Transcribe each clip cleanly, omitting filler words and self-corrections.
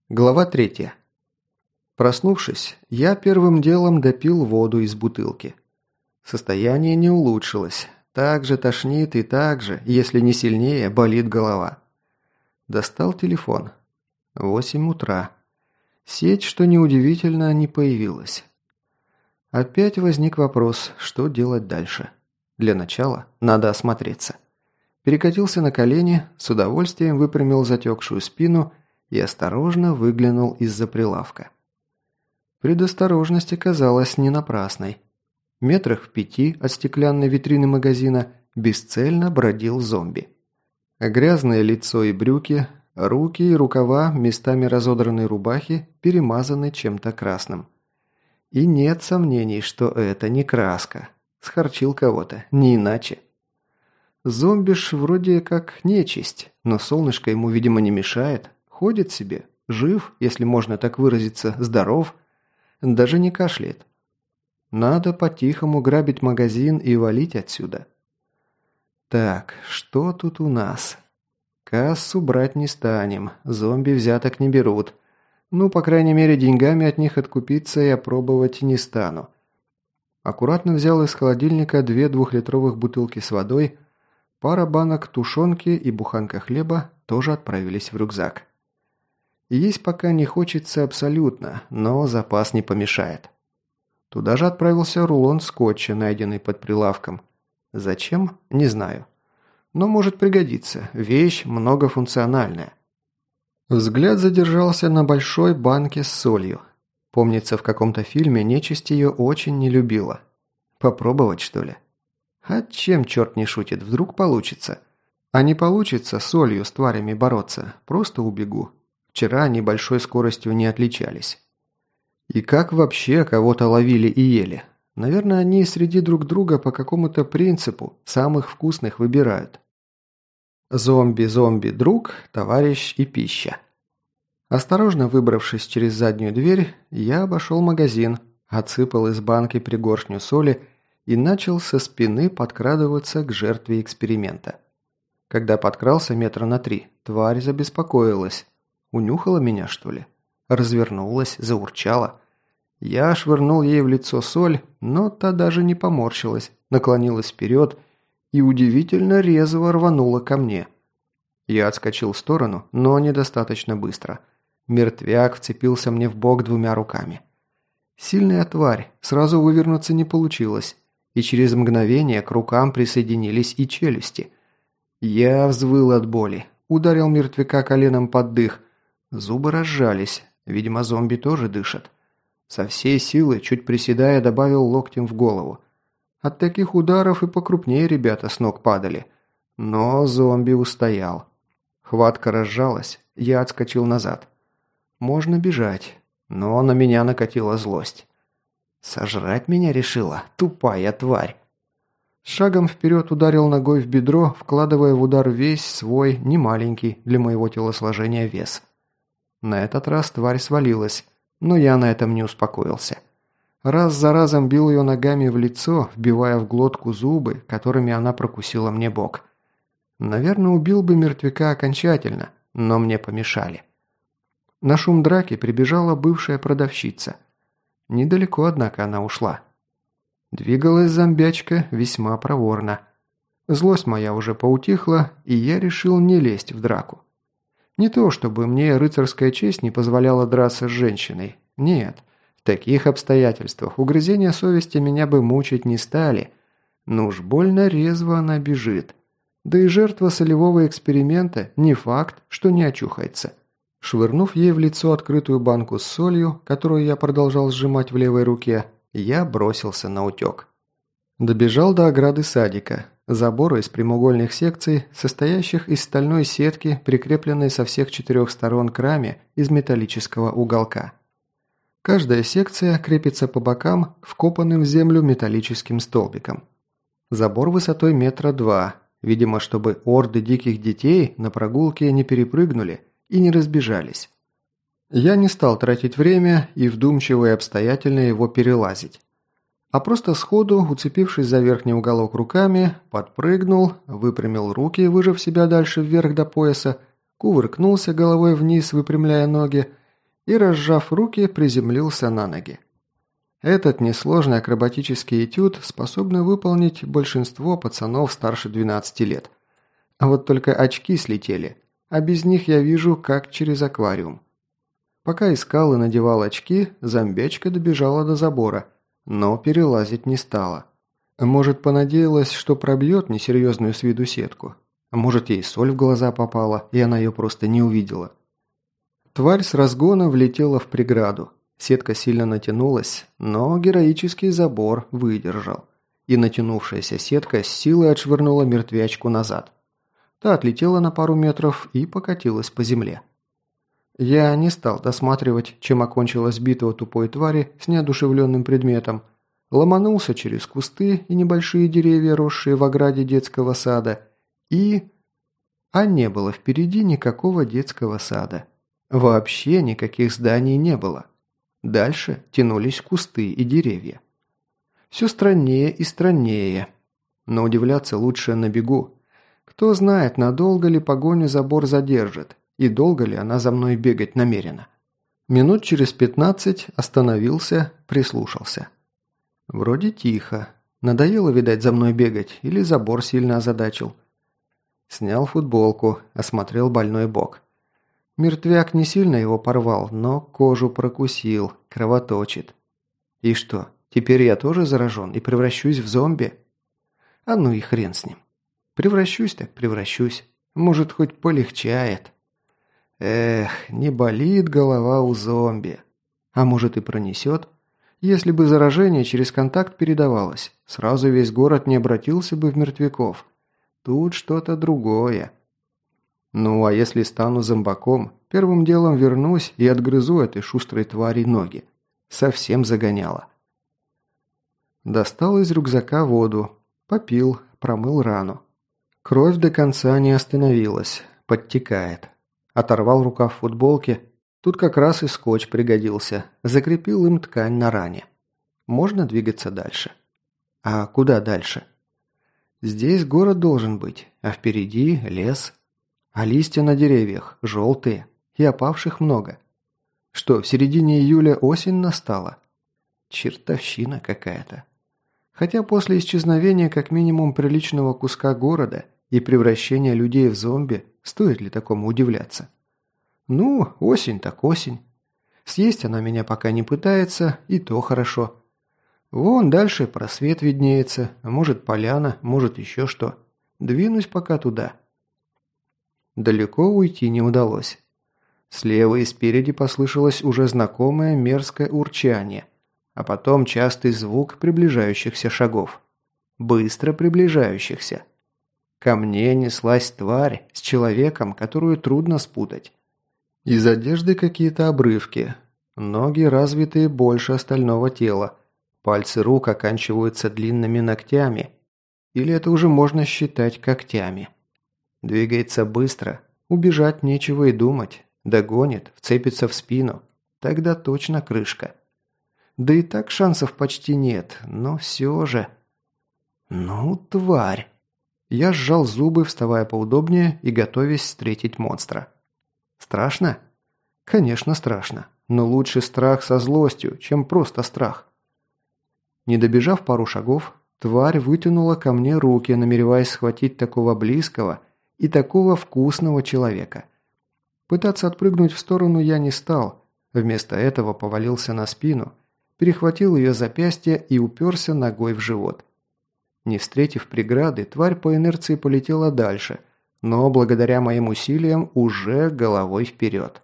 Глава 3. Проснувшись, я первым делом допил воду из бутылки. Состояние не улучшилось. Так же тошнит и так же, если не сильнее, болит голова. Достал телефон. 8 утра. Сеть, что неудивительно, не появилась. Опять возник вопрос, что делать дальше. Для начала надо осмотреться. Перекатился на колени, с удовольствием выпрямил затекшую спину и осторожно выглянул из-за прилавка. Предосторожность оказалась не напрасной. Метрах в 5 от стеклянной витрины магазина бесцельно бродил зомби. Грязное лицо и брюки, руки и рукава местами разодранной рубахи перемазаны чем-то красным. И нет сомнений, что это не краска. Схарчил кого-то, не иначе. Зомби ж вроде как нечисть, но солнышко ему, видимо, не мешает. Ходит себе, жив, если можно так выразиться, здоров, даже не кашляет. Надо по-тихому грабить магазин и валить отсюда. Так, что тут у нас? Кассу брать не станем, зомби взяток не берут. Ну, по крайней мере, деньгами от них откупиться я пробовать не стану. Аккуратно взял из холодильника 2 двухлитровых бутылки с водой, пара банок тушенки и буханка хлеба тоже отправились в рюкзак. Есть пока не хочется абсолютно, но запас не помешает. Туда же отправился рулон скотча, найденный под прилавком. Зачем? Не знаю. Но может пригодиться. Вещь многофункциональная. Взгляд задержался на большой банке с солью. Помнится, в каком-то фильме нечисть ее очень не любила. Попробовать, что ли? А чем черт не шутит, вдруг получится? А не получится солью с тварями бороться, просто убегу. Вчера они большой скоростью не отличались. И как вообще кого-то ловили и ели? Наверное, они среди друг друга по какому-то принципу самых вкусных выбирают. Зомби, друг, товарищ и пища. Осторожно выбравшись через заднюю дверь, я обошел магазин, отсыпал из банки пригоршню соли и начал со спины подкрадываться к жертве эксперимента. Когда подкрался метра на 3, тварь забеспокоилась. Унюхала меня, что ли? Развернулась, заурчала. Я швырнул ей в лицо соль, но та даже не поморщилась, наклонилась вперед и удивительно резво рванула ко мне. Я отскочил в сторону, но недостаточно быстро. Мертвяк вцепился мне в бок 2 руками. Сильная тварь, сразу вывернуться не получилось, и через мгновение к рукам присоединились и челюсти. Я взвыл от боли, ударил мертвяка коленом под дых. Зубы разжались, видимо, зомби тоже дышат. Со всей силы, чуть приседая, добавил локтем в голову. От таких ударов и покрупнее ребята с ног падали. Но зомби устоял. Хватка разжалась, я отскочил назад. Можно бежать, но на меня накатила злость. Сожрать меня решила, тупая тварь. Шагом вперед ударил ногой в бедро, вкладывая в удар весь свой, немаленький для моего телосложения вес. На этот раз тварь свалилась, но я на этом не успокоился. Раз за разом бил ее ногами в лицо, вбивая в глотку зубы, которыми она прокусила мне бок. Наверное, убил бы мертвяка окончательно, но мне помешали. На шум драки прибежала бывшая продавщица. Недалеко, однако, она ушла. Двигалась зомбячка весьма проворно. Злость моя уже поутихла, и я решил не лезть в драку. Не то, чтобы мне рыцарская честь не позволяла драться с женщиной. Нет, в таких обстоятельствах угрызения совести меня бы мучить не стали. Но уж больно резво она бежит. Да и жертва солевого эксперимента не факт, что не очухается. Швырнув ей в лицо открытую банку с солью, которую я продолжал сжимать в левой руке, я бросился на утек. Добежал до ограды садика, забора из прямоугольных секций, состоящих из стальной сетки, прикрепленной со всех 4 сторон к раме из металлического уголка. Каждая секция крепится по бокам к вкопанным в землю металлическим столбикам. Забор высотой 1,2 метра, видимо, чтобы орды диких детей на прогулке не перепрыгнули и не разбежались. Я не стал тратить время и вдумчиво и обстоятельно его перелазить. А просто сходу, уцепившись за верхний уголок руками, подпрыгнул, выпрямил руки, выжав себя дальше вверх до пояса, кувыркнулся головой вниз, выпрямляя ноги, и, разжав руки, приземлился на ноги. Этот несложный акробатический этюд способны выполнить большинство пацанов старше 12 лет. А вот только очки слетели, а без них я вижу, как через аквариум. Пока искал и надевал очки, зомбячка добежала до забора, но перелазить не стала. Может, понадеялась, что пробьет несерьезную с виду сетку. А может, ей соль в глаза попала, и она ее просто не увидела. Тварь с разгона влетела в преграду. Сетка сильно натянулась, но героический забор выдержал. И натянувшаяся сетка с силой отшвырнула мертвячку назад. Та отлетела на пару метров и покатилась по земле. Я не стал досматривать, чем окончилась битва тупой твари с неодушевленным предметом. Ломанулся через кусты и небольшие деревья, росшие в ограде детского сада, и... А не было впереди никакого детского сада. Вообще никаких зданий не было. Дальше тянулись кусты и деревья. Все страннее и страннее. Но удивляться лучше на бегу. Кто знает, надолго ли погоню забор задержит, и долго ли она за мной бегать намерена. Минут через 15 остановился, прислушался. Вроде тихо. Надоело, видать, за мной бегать, или забор сильно озадачил. Снял футболку, осмотрел больной бок. Мертвяк не сильно его порвал, но кожу прокусил, кровоточит. И что, теперь я тоже заражен и превращусь в зомби? А ну и хрен с ним. Превращусь так превращусь. Может, хоть полегчает. Эх, не болит голова у зомби. А может и пронесет? Если бы заражение через контакт передавалось, сразу весь город не обратился бы в мертвяков. Тут что-то другое. Ну, а если стану зомбаком, первым делом вернусь и отгрызу этой шустрой твари ноги. Совсем загоняло. Достал из рюкзака воду. Попил, промыл рану. Кровь до конца не остановилась. Подтекает. Оторвал рукав футболки. Тут как раз и скотч пригодился. Закрепил им ткань на ране. Можно двигаться дальше. А куда дальше? Здесь город должен быть, а впереди лес. А листья на деревьях желтые, и опавших много. Что, в середине июля осень настала? Чертовщина какая-то. Хотя после исчезновения как минимум приличного куска города и превращения людей в зомби, стоит ли такому удивляться? Ну, осень так осень. Съесть она меня пока не пытается, и то хорошо. Вон дальше просвет виднеется, а может поляна, может еще что. Двинусь пока туда. Далеко уйти не удалось. Слева и спереди послышалось уже знакомое мерзкое урчание, а потом частый звук приближающихся шагов. Быстро приближающихся. Ко мне неслась тварь с человеком, которую трудно спутать. Из одежды какие-то обрывки. Ноги развитые больше остального тела. Пальцы рук оканчиваются длинными ногтями. Или это уже можно считать когтями. Двигается быстро, убежать нечего и думать. Догонит, вцепится в спину. Тогда точно крышка. Да и так шансов почти нет, но все же... Ну, тварь. Я сжал зубы, вставая поудобнее и готовясь встретить монстра. Страшно? Конечно, страшно. Но лучше страх со злостью, чем просто страх. Не добежав пару шагов, тварь вытянула ко мне руки, намереваясь схватить такого близкого и такого вкусного человека. Пытаться отпрыгнуть в сторону я не стал. Вместо этого повалился на спину, перехватил ее запястье и уперся ногой в живот. Не встретив преграды, тварь по инерции полетела дальше, но благодаря моим усилиям уже головой вперед.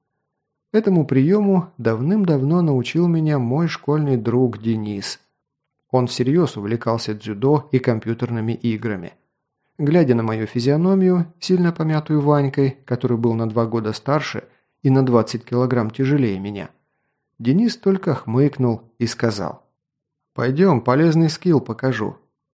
Этому приему давным-давно научил меня мой школьный друг Денис. Он всерьез увлекался дзюдо и компьютерными играми. Глядя на мою физиономию, сильно помятую Ванькой, который был на 2 года старше и на 20 килограмм тяжелее меня, Денис только хмыкнул и сказал: «Пойдем, полезный скилл покажу».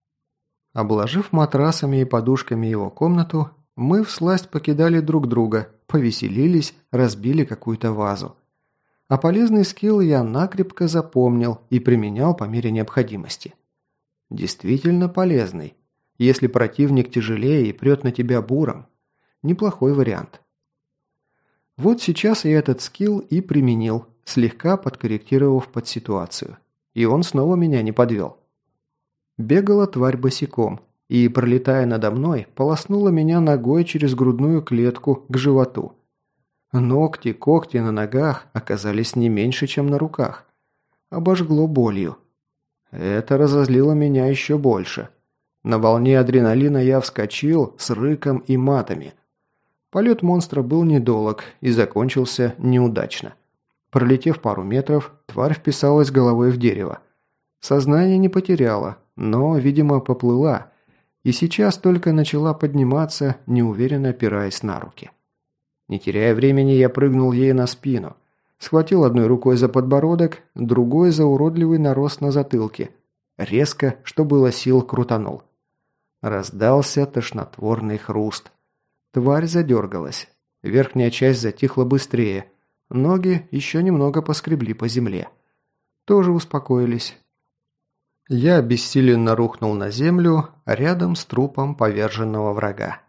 Обложив матрасами и подушками его комнату, мы всласть покидали друг друга, повеселились, разбили какую-то вазу. А полезный скилл я накрепко запомнил и применял по мере необходимости. Действительно полезный. Если противник тяжелее и прет на тебя буром. Неплохой вариант. Вот сейчас я этот скилл и применил, слегка подкорректировав под ситуацию. И он снова меня не подвел. Бегала тварь босиком и, пролетая надо мной, полоснула меня ногой через грудную клетку к животу. Ногти, когти на ногах оказались не меньше, чем на руках. Обожгло болью. Это разозлило меня еще больше. На волне адреналина я вскочил с рыком и матами. Полет монстра был недолог и закончился неудачно. Пролетев пару метров, тварь вписалась головой в дерево. Сознание не потеряла, но, видимо, поплыла, и сейчас только начала подниматься, неуверенно опираясь на руки. Не теряя времени, я прыгнул ей на спину. Схватил одной рукой за подбородок, другой за уродливый нарост на затылке. Резко, что было сил, крутанул. Раздался тошнотворный хруст. Тварь задергалась. Верхняя часть затихла быстрее. Ноги еще немного поскребли по земле. Тоже успокоились. Я бессиленно рухнул на землю рядом с трупом поверженного врага.